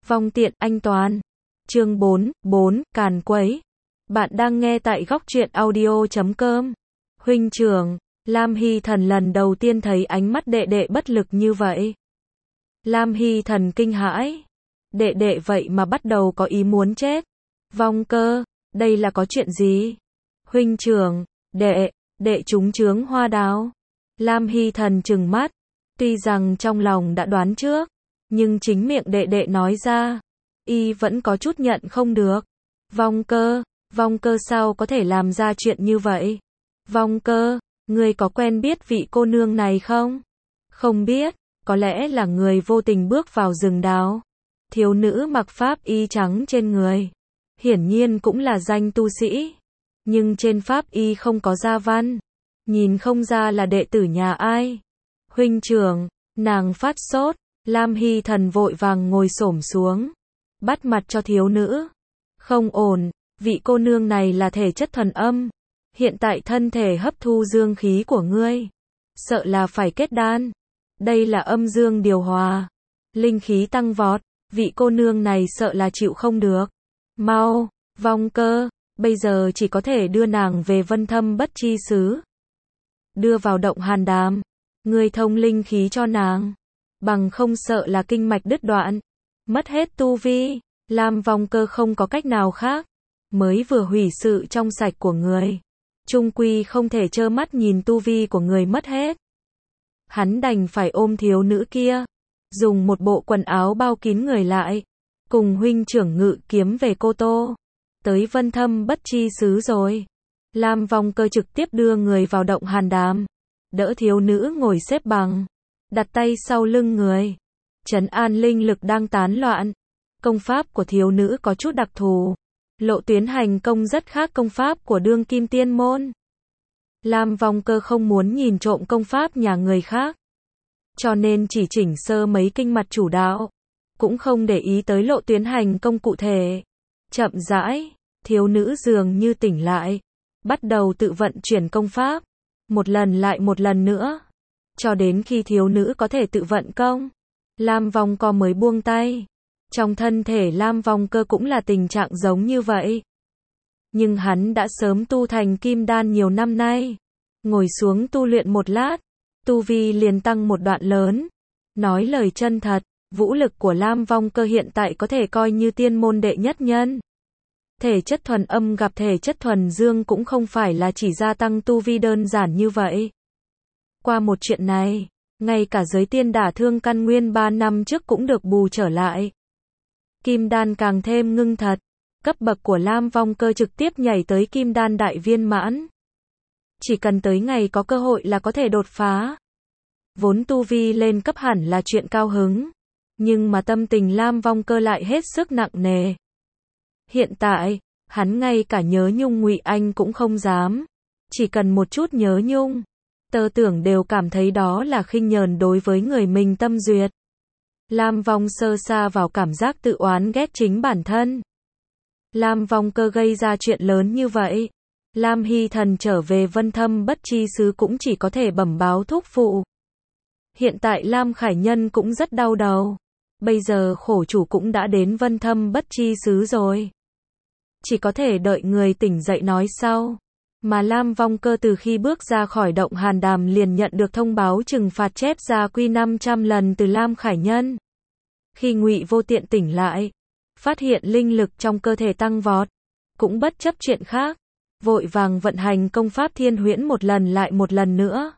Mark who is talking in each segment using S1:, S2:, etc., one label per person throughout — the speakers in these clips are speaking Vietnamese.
S1: Vong tiện anh Toàn. Chương 4, càn quấy. Bạn đang nghe tại góc truyện audio.com. Huynh trưởng, Lam Hy Thần lần đầu tiên thấy ánh mắt đệ đệ bất lực như vậy. Lam Hy Thần kinh hãi. Đệ đệ vậy mà bắt đầu có ý muốn chết. Vong cơ, đây là có chuyện gì? Huynh trưởng, đệ trúng chướng hoa đào. Lam Hy Thần trừng mắt. Tuy rằng trong lòng đã đoán trước, nhưng chính miệng đệ đệ nói ra, y vẫn có chút nhận không được. Vong cơ sao có thể làm ra chuyện như vậy? Vong cơ, ngươi có quen biết vị cô nương này không? Không biết, có lẽ là người vô tình bước vào rừng đào. Thiếu nữ mặc pháp y trắng trên người, hiển nhiên cũng là danh tu sĩ, nhưng trên pháp y không có gia văn, nhìn không ra là đệ tử nhà ai. Huynh trưởng, nàng phát sốt. Lam Hy Thần vội vàng ngồi xổm xuống, bắt mặt cho thiếu nữ. Không ổn, vị cô nương này là thể chất thuần âm, hiện tại thân thể hấp thu dương khí của ngươi, sợ là phải kết đan. Đây là âm dương điều hòa, linh khí tăng vọt, vị cô nương này sợ là chịu không được. Mau, Vong cơ, bây giờ chỉ có thể đưa nàng về Vân Thâm Bất Chi xứ, đưa vào động hàn đàm, ngươi thông linh khí cho nàng, bằng không sợ là kinh mạch đứt đoạn, mất hết tu vi. Lam Vong cơ không có cách nào khác, mới vừa hủy sự trong sạch của người, chung quy không thể trơ mắt nhìn tu vi của người mất hết. Hắn đành phải ôm thiếu nữ kia, dùng một bộ quần áo bao kín người lại, cùng huynh trưởng ngự kiếm về Cô Tô, tới Vân Thâm Bất Chi xứ rồi. Lam Vong cơ trực tiếp đưa người vào động hàn đàm, đỡ thiếu nữ ngồi xếp bằng, đặt tay sau lưng người, trấn an linh lực đang tán loạn. Công pháp của thiếu nữ có chút đặc thù, lộ tuyến hành công rất khác công pháp của đương kim tiên môn. Lam Vong cơ không muốn nhìn trộm công pháp nhà người khác, cho nên chỉ chỉnh sơ mấy kinh mạch chủ đạo, cũng không để ý tới lộ tuyến hành công cụ thể. Chậm rãi, thiếu nữ dường như tỉnh lại, bắt đầu tự vận chuyển công pháp, một lần lại một lần nữa, cho đến khi thiếu nữ có thể tự vận công, Lam Vong cơ mới buông tay. Trong thân thể Lam Vong cơ cũng là tình trạng giống như vậy. Nhưng hắn đã sớm tu thành kim đan nhiều năm nay. Ngồi xuống tu luyện một lát, tu vi liền tăng một đoạn lớn. Nói lời chân thật, vũ lực của Lam Vong cơ hiện tại có thể coi như tiên môn đệ nhất nhân. Thể chất thuần âm gặp thể chất thuần dương cũng không phải là chỉ gia tăng tu vi đơn giản như vậy. Qua một chuyện này, ngay cả giới tiên đả thương căn nguyên 3 năm trước cũng được bù trở lại. Kim đan càng thêm ngưng thật, cấp bậc của Lam Vong cơ trực tiếp nhảy tới kim đan đại viên mãn. Chỉ cần tới ngày có cơ hội là có thể đột phá. Vốn tu vi lên cấp hẳn là chuyện cao hứng, nhưng mà tâm tình Lam Vong cơ lại hết sức nặng nề. Hiện tại, hắn ngay cả nhớ nhung Ngụy Anh cũng không dám. Chỉ cần một chút nhớ nhung, tơ tưởng đều cảm thấy đó là khinh nhờn đối với người mình tâm duyệt. Lam Vong sơ xa vào cảm giác tự oán ghét chính bản thân. Lam Vong cơ gây ra chuyện lớn như vậy, Lam Hy Thần trở về Vân Thâm Bất Chi xứ cũng chỉ có thể bẩm báo thúc phụ. Hiện tại Lam Khải Nhân cũng rất đau đầu. Bây giờ khổ chủ cũng đã đến Vân Thâm Bất Chi xứ rồi, chỉ có thể đợi người tỉnh dậy nói sau. Mà Lam Vong cơ từ khi bước ra khỏi động hàn đàm liền nhận được thông báo trừng phạt chép gia quy 500 lần từ Lam Khải Nhân. Khi Ngụy Vô Tiện tỉnh lại, phát hiện linh lực trong cơ thể tăng vọt, cũng bất chấp chuyện khác, vội vàng vận hành công pháp Thiên Huyễn một lần lại một lần nữa.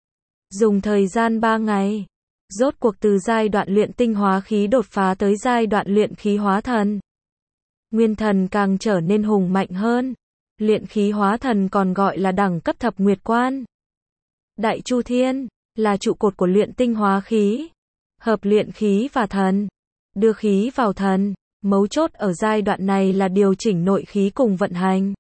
S1: Dùng thời gian 3 ngày, rốt cuộc từ giai đoạn luyện tinh hóa khí đột phá tới giai đoạn luyện khí hóa thần. Nguyên thần càng trở nên hùng mạnh hơn. Luyện khí hóa thần còn gọi là đẳng cấp thập nguyệt quan. Đại Chu Thiên là trụ cột của luyện tinh hóa khí, hợp luyện khí và thần, đưa khí vào thần. Mấu chốt ở giai đoạn này là điều chỉnh nội khí cùng vận hành,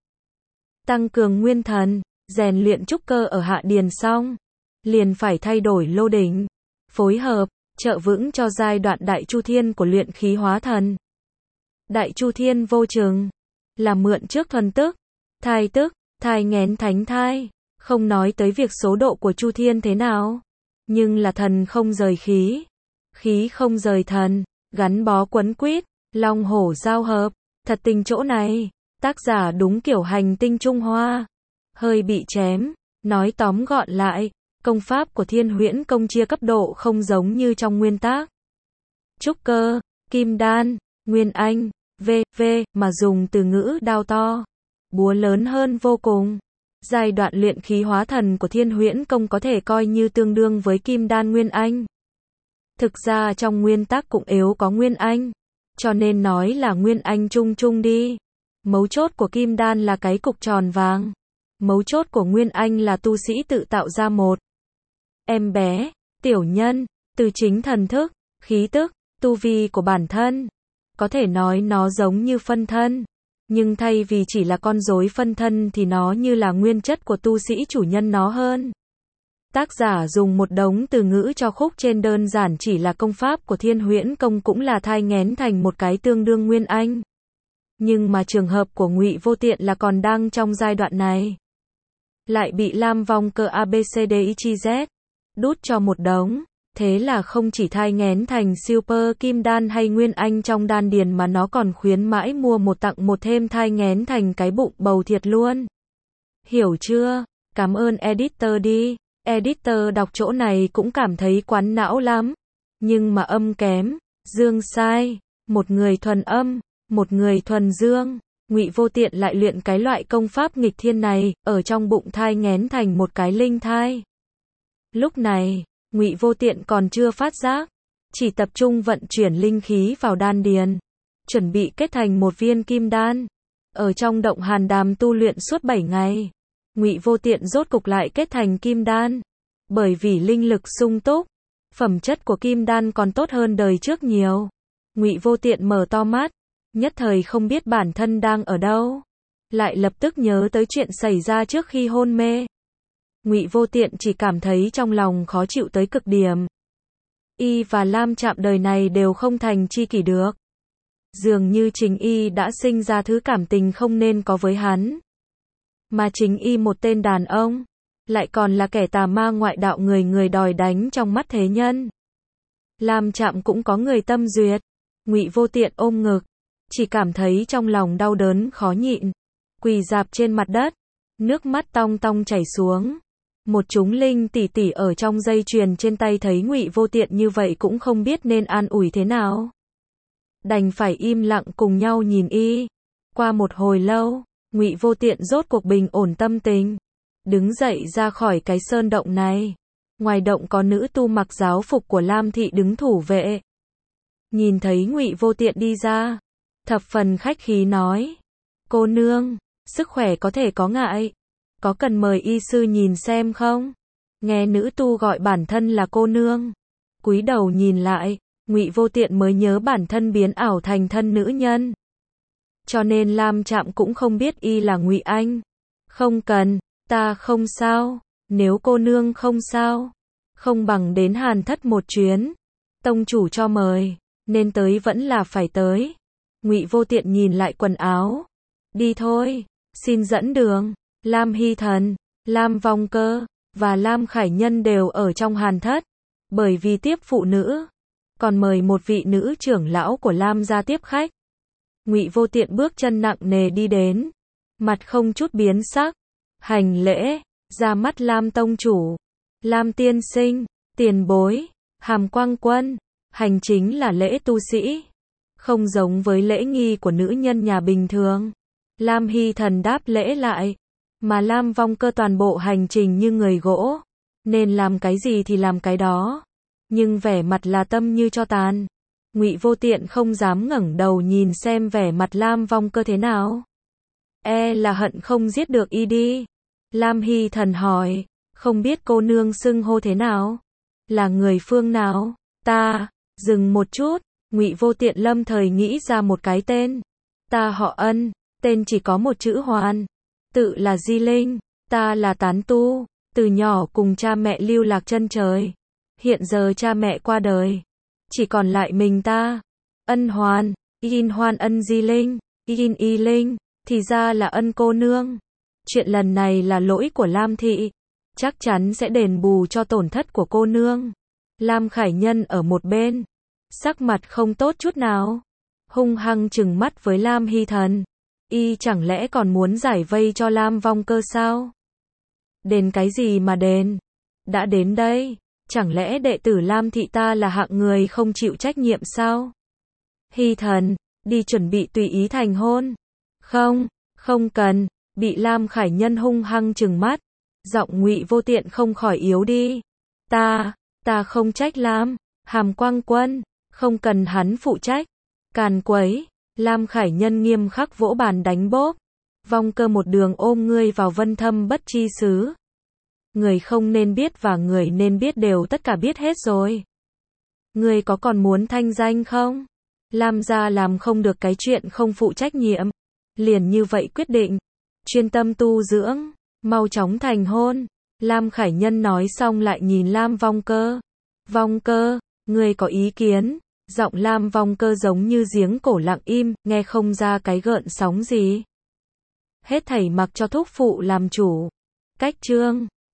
S1: tăng cường nguyên thần, rèn luyện trúc cơ ở hạ điền xong, liền phải thay đổi lô đỉnh, phối hợp, trợ vững cho giai đoạn Đại Chu Thiên của luyện khí hóa thần. Đại Chu Thiên vô chừng, là mượn trước thuần tức, thai nghén thánh thai, không nói tới việc số độ của Chu Thiên thế nào, nhưng là thần không rời khí, khí không rời thần, gắn bó quấn quýt, Long hổ giao hợp, thật tình chỗ này. Tác giả đúng kiểu hành tinh Trung Hoa. Hơi bị chém. Nói tóm gọn lại, công pháp của Thiên Huyễn Công chia cấp độ không giống như trong nguyên tác. Trúc cơ, kim đan, nguyên anh, v.v. mà dùng từ ngữ đao to, búa lớn hơn vô cùng. Giai đoạn luyện khí hóa thần của Thiên Huyễn Công có thể coi như tương đương với kim đan nguyên anh. Thực ra trong nguyên tác cũng yếu có nguyên anh, cho nên nói là nguyên anh chung chung đi. Mấu chốt của kim đan là cái cục tròn vàng. Mấu chốt của nguyên anh là tu sĩ tự tạo ra một em bé, tiểu nhân, từ chính thần thức, khí tức, tu vi của bản thân. Có thể nói nó giống như phân thân, nhưng thay vì chỉ là con rối phân thân thì nó như là nguyên chất của tu sĩ chủ nhân nó hơn. Tác giả dùng một đống từ ngữ cho khúc trên đơn giản chỉ là công pháp của Thiên Huyễn Công cũng là thai nghén thành một cái tương đương nguyên anh. Nhưng mà trường hợp của Ngụy Vô Tiện là còn đang trong giai đoạn này, lại bị Lam Vong Cơ ABCDIZ đút cho một đống. Thế là không chỉ thai nghén thành super kim đan hay nguyên anh trong đan điền mà nó còn khuyến mãi mua một tặng một thêm thai nghén thành cái bụng bầu thiệt luôn. Hiểu chưa? Cảm ơn editor đi. Editor đọc chỗ này cũng cảm thấy quán não lắm. Nhưng mà âm kém, dương sai, một người thuần âm, một người thuần dương. Ngụy Vô Tiện lại luyện cái loại công pháp nghịch thiên này, ở trong bụng thai nghén thành một cái linh thai. Lúc này, Ngụy Vô Tiện còn chưa phát giác, chỉ tập trung vận chuyển linh khí vào đan điền, chuẩn bị kết thành một viên kim đan. Ở trong động hàn đàm tu luyện suốt 7 ngày, Ngụy Vô Tiện rốt cục lại kết thành kim đan. Bởi vì linh lực sung túc, phẩm chất của kim đan còn tốt hơn đời trước nhiều. Ngụy Vô Tiện mở to mắt, nhất thời không biết bản thân đang ở đâu, lại lập tức nhớ tới chuyện xảy ra trước khi hôn mê. Ngụy Vô Tiện chỉ cảm thấy trong lòng khó chịu tới cực điểm. Y và Lam Trạm đời này đều không thành tri kỷ được. Dường như chính Y đã sinh ra thứ cảm tình không nên có với hắn. Mà chính Y một tên đàn ông, lại còn là kẻ tà ma ngoại đạo người người đòi đánh trong mắt thế nhân. Lam Trạm cũng có người tâm duyệt. Ngụy Vô Tiện ôm ngực, chỉ cảm thấy trong lòng đau đớn khó nhịn, quỳ rạp trên mặt đất, nước mắt tong tong chảy xuống. Một chúng linh tỷ tỷ ở trong dây chuyền trên tay thấy Ngụy Vô Tiện như vậy cũng không biết nên an ủi thế nào, đành phải im lặng cùng nhau nhìn Y. Qua một hồi lâu, Ngụy Vô Tiện rốt cuộc bình ổn tâm tình, đứng dậy ra khỏi cái sơn động này. Ngoài động có nữ tu mặc giáo phục của Lam thị đứng thủ vệ. Nhìn thấy Ngụy Vô Tiện đi ra, thập phần khách khí nói: "Cô nương, sức khỏe có thể có ngại, có cần mời y sư nhìn xem không?" Nghe nữ tu gọi bản thân là cô nương, cúi đầu nhìn lại, Ngụy Vô Tiện mới nhớ bản thân biến ảo thành thân nữ nhân. Cho nên Lam Trạm cũng không biết y là Ngụy Anh. "Không cần, ta không sao, nếu cô nương không sao, không bằng đến Hàn Thất một chuyến. Tông chủ cho mời, nên tới vẫn là phải tới." Ngụy Vô Tiện nhìn lại quần áo. "Đi thôi, xin dẫn đường." Lam Hy Thần, Lam Vong Cơ và Lam Khải Nhân đều ở trong Hàn Thất, bởi vì tiếp phụ nữ, còn mời một vị nữ trưởng lão của Lam gia tiếp khách. Ngụy Vô Tiện bước chân nặng nề đi đến, mặt không chút biến sắc, hành lễ, ra mắt Lam tông chủ, Lam tiên sinh, tiền bối, Hàm Quang Quân. Hành chính là lễ tu sĩ, không giống với lễ nghi của nữ nhân nhà bình thường. Lam Hy Thần đáp lễ lại, mà Lam Vong Cơ toàn bộ hành trình như người gỗ, nên làm cái gì thì làm cái đó, nhưng vẻ mặt là tâm như tro tàn. Ngụy Vô Tiện không dám ngẩng đầu nhìn xem vẻ mặt Lam Vong Cơ thế nào. E là hận không giết được y đi. Lam Hy Thần hỏi, không biết cô nương xưng hô thế nào? Là người phương nào? Ta, dừng một chút, Ngụy Vô Tiện lâm thời nghĩ ra một cái tên. Ta họ Ân, tên chỉ có một chữ Hoàn, tự là Di Linh, ta là tán tu, từ nhỏ cùng cha mẹ lưu lạc chân trời. Hiện giờ cha mẹ qua đời, chỉ còn lại mình ta. Ân Hoàn, In Hoan Ân Di Linh, In Y Linh, thì ra là Ân cô nương. Chuyện lần này là lỗi của Lam thị, chắc chắn sẽ đền bù cho tổn thất của cô nương. Lam Khải Nhân ở một bên, sắc mặt không tốt chút nào. hung hăng trừng mắt với Lam Hy Thần. Y chẳng lẽ còn muốn giải vây cho Lam Vong Cơ sao? Đền cái gì mà đền? Đã đến đây, chẳng lẽ đệ tử Lam thị ta là hạng người không chịu trách nhiệm sao? Hy Thần, đi chuẩn bị tùy ý thành hôn. Không, không cần, bị Lam Khải Nhân hung hăng trừng mắt. Giọng Ngụy Vô Tiện không khỏi yếu đi. Ta không trách Lam, Hàm Quang Quân, không cần hắn phụ trách. Càn quấy, Lam Khải Nhân nghiêm khắc vỗ bàn đánh bốp. Vong Cơ một đường ôm ngươi vào vân thâm bất chi xứ. Người không nên biết và người nên biết đều tất cả biết hết rồi. Ngươi có còn muốn thanh danh không? Lam gia làm không được cái chuyện không phụ trách nhiệm. Liền như vậy quyết định. Chuyên tâm tu dưỡng, mau chóng thành hôn. Lam Khải Nhân nói xong lại nhìn Lam Vong Cơ. Vong Cơ, ngươi có ý kiến? Giọng Lam Vong Cơ giống như giếng cổ lặng im, nghe không ra cái gợn sóng gì. Hết thảy mặc cho thúc phụ làm chủ. Cách chương